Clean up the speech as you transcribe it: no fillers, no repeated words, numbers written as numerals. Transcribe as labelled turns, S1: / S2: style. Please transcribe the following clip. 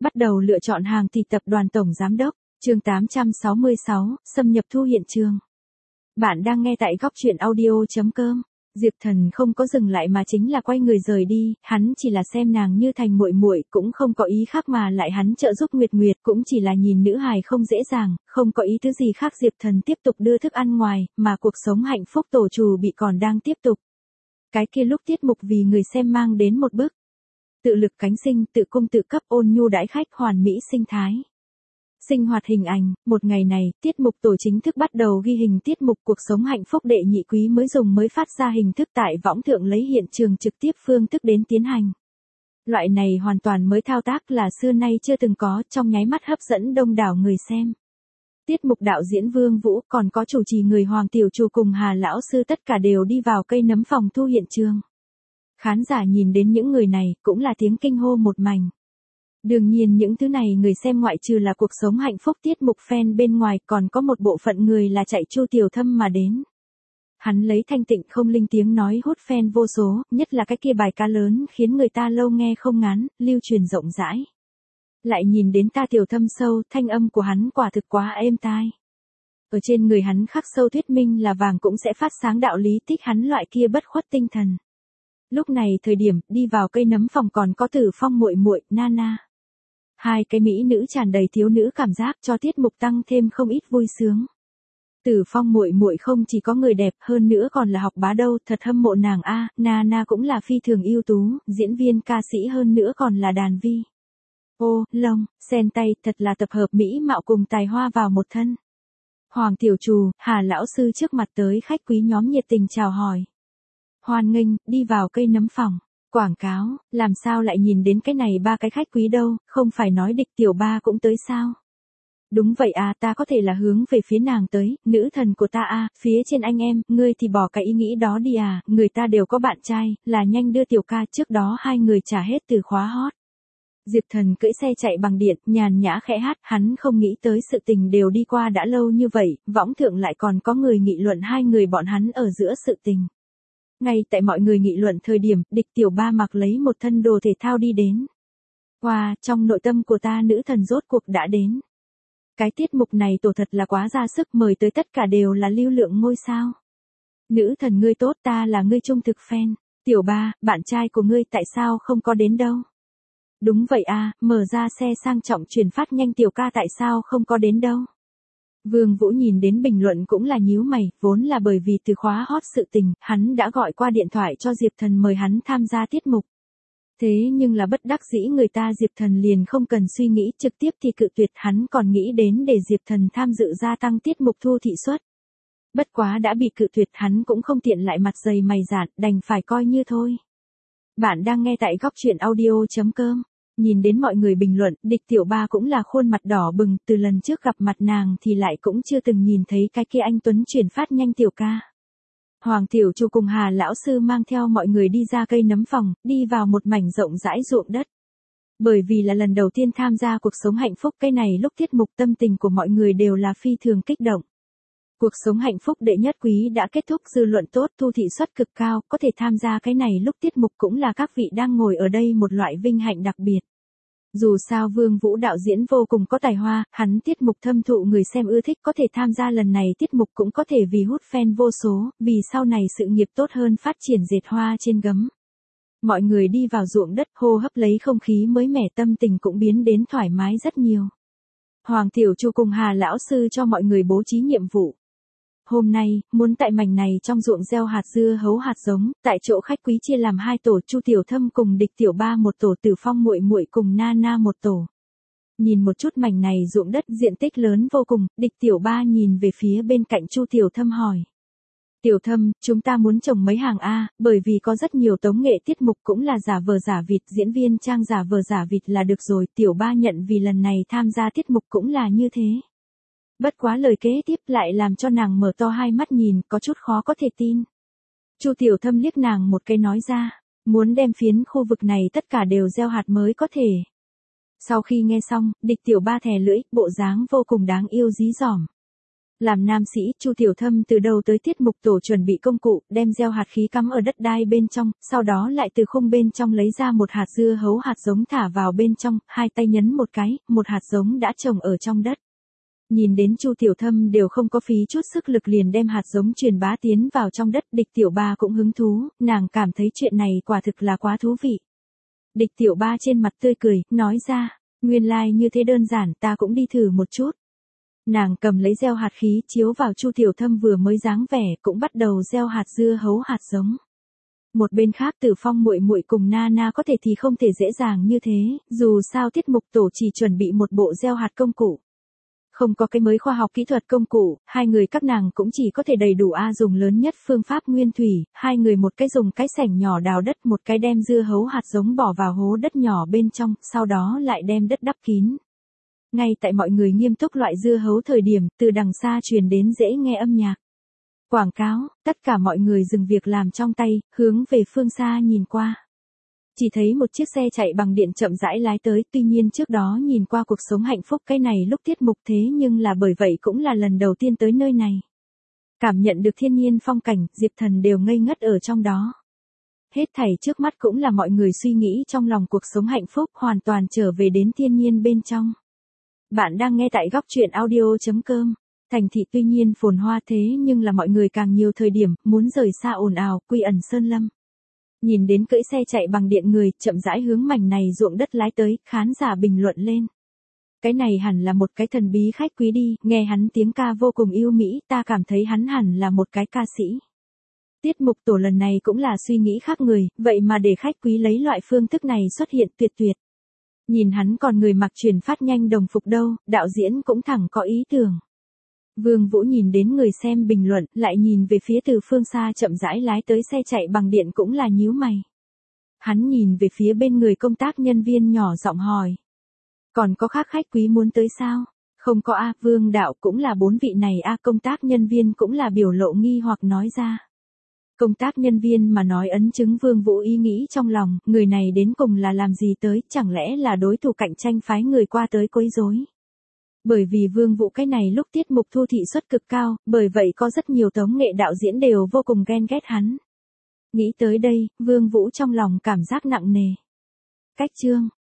S1: Bắt đầu lựa chọn hàng thì tập đoàn tổng giám đốc, chương 866, xâm nhập thu hiện trường. Bạn đang nghe tại góc truyện audio.com. Diệp Thần không có dừng lại mà chính là quay người rời đi, hắn chỉ là xem nàng như thành muội muội, cũng không có ý khác mà lại hắn trợ giúp Nguyệt Nguyệt, cũng chỉ là nhìn nữ hài không dễ dàng, không có ý thứ gì khác. Diệp Thần tiếp tục đưa thức ăn ngoài, mà cuộc sống hạnh phúc tổ trù bị còn đang tiếp tục. Cái kia lúc tiết mục vì người xem mang đến một bức tự lực cánh sinh, tự cung tự cấp, ôn nhu đãi khách, hoàn mỹ sinh thái. Sinh hoạt hình ảnh, một ngày này, tiết mục tổ chính thức bắt đầu ghi hình tiết mục cuộc sống hạnh phúc đệ nhị quý mới phát ra hình thức tại võng thượng lấy hiện trường trực tiếp phương thức đến tiến hành. Loại này hoàn toàn mới thao tác là xưa nay chưa từng có, trong nháy mắt hấp dẫn đông đảo người xem. Tiết mục đạo diễn Vương Vũ còn có chủ trì người Hoàng Tiểu Trù cùng Hà Lão Sư tất cả đều đi vào cây nấm phòng thu hiện trường. Khán giả nhìn đến những người này cũng là tiếng kinh hô một mảnh. Đương nhiên những thứ này người xem ngoại trừ là cuộc sống hạnh phúc tiết mục fan bên ngoài còn có một bộ phận người là chạy Chu Tiểu Thâm mà đến. Hắn lấy thanh tịnh không linh tiếng nói hút fan vô số, nhất là cái kia bài ca lớn khiến người ta lâu nghe không ngán, lưu truyền rộng rãi. Lại nhìn đến ta Tiểu Thâm sâu, thanh âm của hắn quả thực quá êm tai. Ở trên người hắn khắc sâu thuyết minh là vàng cũng sẽ phát sáng đạo lý, thích hắn loại kia bất khuất tinh thần. Lúc này thời điểm đi vào cây nấm phòng còn có Tử Phong muội muội, Nana. Hai cái mỹ nữ tràn đầy thiếu nữ cảm giác cho tiết mục tăng thêm không ít vui sướng. Tử Phong muội muội không chỉ có người đẹp hơn nữa còn là học bá đâu, thật hâm mộ nàng a. Nana cũng là phi thường ưu tú, diễn viên ca sĩ hơn nữa còn là đàn vi. Ô, lông, sen tay, thật là tập hợp mỹ mạo cùng tài hoa vào một thân. Hoàng Tiểu Trù, Hà Lão Sư trước mặt tới khách quý nhóm nhiệt tình chào hỏi. Hoan nghênh, đi vào cây nấm phòng. Quảng cáo, làm sao lại nhìn đến cái này ba cái khách quý đâu, không phải nói Địch Tiểu Ba cũng tới sao? Đúng vậy à, ta có thể là hướng về phía nàng tới, nữ thần của ta à, phía trên anh em, ngươi thì bỏ cái ý nghĩ đó đi à, người ta đều có bạn trai, là nhanh đưa Tiểu Ca, trước đó hai người trả hết từ khóa hot. Diệp Thần cưỡi xe chạy bằng điện, nhàn nhã khẽ hát, hắn không nghĩ tới sự tình đều đi qua đã lâu như vậy, võng thượng lại còn có người nghị luận hai người bọn hắn ở giữa sự tình. Ngay tại mọi người nghị luận thời điểm, Địch Tiểu Ba mặc lấy một thân đồ thể thao đi đến. Wow, trong nội tâm của ta nữ thần rốt cuộc đã đến. Cái tiết mục này tổ thật là quá ra sức, mời tới tất cả đều là lưu lượng ngôi sao. Nữ thần ngươi tốt, ta là ngươi trung thực fan. Tiểu Ba, bạn trai của ngươi tại sao không có đến đâu? Đúng vậy à, mở ra xe sang trọng truyền phát nhanh Tiểu Ca tại sao không có đến đâu? Vương Vũ nhìn đến bình luận cũng là nhíu mày, vốn là bởi vì từ khóa hot sự tình, hắn đã gọi qua điện thoại cho Diệp Thần mời hắn tham gia tiết mục. Thế nhưng là bất đắc dĩ người ta Diệp Thần liền không cần suy nghĩ, trực tiếp thì cự tuyệt, hắn còn nghĩ đến để Diệp Thần tham dự gia tăng tiết mục thu thị suất. Bất quá đã bị cự tuyệt, hắn cũng không tiện lại mặt dày mày dạn, đành phải coi như thôi. Bạn đang nghe tại góc truyện audio.com. Nhìn đến mọi người bình luận, Địch Tiểu Ba cũng là khuôn mặt đỏ bừng, từ lần trước gặp mặt nàng thì lại cũng chưa từng nhìn thấy cái kia anh Tuấn chuyển phát nhanh Tiểu Ca. Hoàng Tiểu Trù cùng Hà Lão Sư mang theo mọi người đi ra cây nấm phòng, đi vào một mảnh rộng rãi ruộng đất. Bởi vì là lần đầu tiên tham gia cuộc sống hạnh phúc, cái này lúc tiết mục tâm tình của mọi người đều là phi thường kích động. Cuộc sống hạnh phúc đệ nhất quý đã kết thúc, dư luận tốt, thu thị suất cực cao, có thể tham gia cái này lúc tiết mục cũng là các vị đang ngồi ở đây một loại vinh hạnh đặc biệt. Dù sao Vương Vũ đạo diễn vô cùng có tài hoa, hắn tiết mục thâm thụ người xem ưa thích, có thể tham gia lần này tiết mục cũng có thể vì hút fan vô số, vì sau này sự nghiệp tốt hơn phát triển dệt hoa trên gấm. Mọi người đi vào ruộng đất, hô hấp lấy không khí mới mẻ, tâm tình cũng biến đến thoải mái rất nhiều. Hoàng Tiểu Trù cùng Hà Lão Sư cho mọi người bố trí nhiệm vụ. Hôm nay, muốn tại mảnh này trong ruộng gieo hạt dưa hấu hạt giống, tại chỗ khách quý chia làm hai tổ, Chu Tiểu Thâm cùng Địch Tiểu Ba một tổ, Tử Phong muội muội cùng Nana một tổ. Nhìn một chút mảnh này ruộng đất diện tích lớn vô cùng, Địch Tiểu Ba nhìn về phía bên cạnh Chu Tiểu Thâm hỏi. Tiểu Thâm, chúng ta muốn trồng mấy hàng A, bởi vì có rất nhiều tống nghệ tiết mục cũng là giả vờ giả vịt, diễn viên trang giả vờ giả vịt là được rồi, Tiểu Ba nhận vì lần này tham gia tiết mục cũng là như thế. Bất quá lời kế tiếp lại làm cho nàng mở to hai mắt nhìn, có chút khó có thể tin. Chu Tiểu Thâm liếc nàng một cái nói ra, muốn đem phiến khu vực này tất cả đều gieo hạt mới có thể. Sau khi nghe xong, Địch Tiểu Ba thè lưỡi, bộ dáng vô cùng đáng yêu dí dỏm. Làm nam sĩ, Chu Tiểu Thâm từ đầu tới tiết mục tổ chuẩn bị công cụ, đem gieo hạt khí cắm ở đất đai bên trong, sau đó lại từ khung bên trong lấy ra một hạt dưa hấu hạt giống thả vào bên trong, hai tay nhấn một cái, một hạt giống đã trồng ở trong đất. Nhìn đến Chu Tiểu Thâm đều không có phí chút sức lực liền đem hạt giống truyền bá tiến vào trong đất, Địch Tiểu Ba cũng hứng thú, nàng cảm thấy chuyện này quả thực là quá thú vị. Địch Tiểu Ba trên mặt tươi cười, nói ra, nguyên lai như thế đơn giản, ta cũng đi thử một chút. Nàng cầm lấy gieo hạt khí chiếu vào Chu Tiểu Thâm vừa mới dáng vẻ, cũng bắt đầu gieo hạt dưa hấu hạt giống. Một bên khác Tử Phong muội muội cùng Nana có thể thì không thể dễ dàng như thế, dù sao tiết mục tổ chỉ chuẩn bị một bộ gieo hạt công cụ. Không có cái mới khoa học kỹ thuật công cụ, hai người các nàng cũng chỉ có thể đầy đủ dùng lớn nhất phương pháp nguyên thủy, hai người một cái dùng cái sẻng nhỏ đào đất, một cái đem dưa hấu hạt giống bỏ vào hố đất nhỏ bên trong, sau đó lại đem đất đắp kín. Ngay tại mọi người nghiêm túc loại dưa hấu thời điểm, từ đằng xa truyền đến dễ nghe âm nhạc. Quảng cáo, tất cả mọi người dừng việc làm trong tay, hướng về phương xa nhìn qua. Chỉ thấy một chiếc xe chạy bằng điện chậm rãi lái tới, tuy nhiên trước đó nhìn qua cuộc sống hạnh phúc cái này lúc tiết mục thế nhưng là bởi vậy cũng là lần đầu tiên tới nơi này. Cảm nhận được thiên nhiên phong cảnh, Diệp Thần đều ngây ngất ở trong đó. Hết thảy trước mắt cũng là mọi người suy nghĩ trong lòng cuộc sống hạnh phúc hoàn toàn trở về đến thiên nhiên bên trong. Bạn đang nghe tại góc truyện audio.com. Thành thị tuy nhiên phồn hoa thế nhưng là mọi người càng nhiều thời điểm muốn rời xa ồn ào, quy ẩn sơn lâm. Nhìn đến cưỡi xe chạy bằng điện người, chậm rãi hướng mảnh này ruộng đất lái tới, khán giả bình luận lên. Cái này hẳn là một cái thần bí khách quý đi, nghe hắn tiếng ca vô cùng yêu mỹ, ta cảm thấy hắn hẳn là một cái ca sĩ. Tiết mục tổ lần này cũng là suy nghĩ khác người, vậy mà để khách quý lấy loại phương thức này xuất hiện tuyệt tuyệt. Nhìn hắn còn người mặc truyền phát nhanh đồng phục đâu, đạo diễn cũng thẳng có ý tưởng. Vương Vũ nhìn đến người xem bình luận, lại nhìn về phía từ phương xa chậm rãi lái tới xe chạy bằng điện cũng là nhíu mày. Hắn nhìn về phía bên người công tác nhân viên nhỏ giọng hỏi. Còn có khác khách quý muốn tới sao? Không có Vương đạo cũng là 4 vị này công tác nhân viên cũng là biểu lộ nghi hoặc nói ra. Công tác nhân viên mà nói ấn chứng Vương Vũ ý nghĩ trong lòng, người này đến cùng là làm gì tới, chẳng lẽ là đối thủ cạnh tranh phái người qua tới quấy rối. Bởi vì Vương Vũ cái này lúc tiết mục thu thị suất cực cao, bởi vậy có rất nhiều tống nghệ đạo diễn đều vô cùng ghen ghét hắn. Nghĩ tới đây, Vương Vũ trong lòng cảm giác nặng nề. Cách chương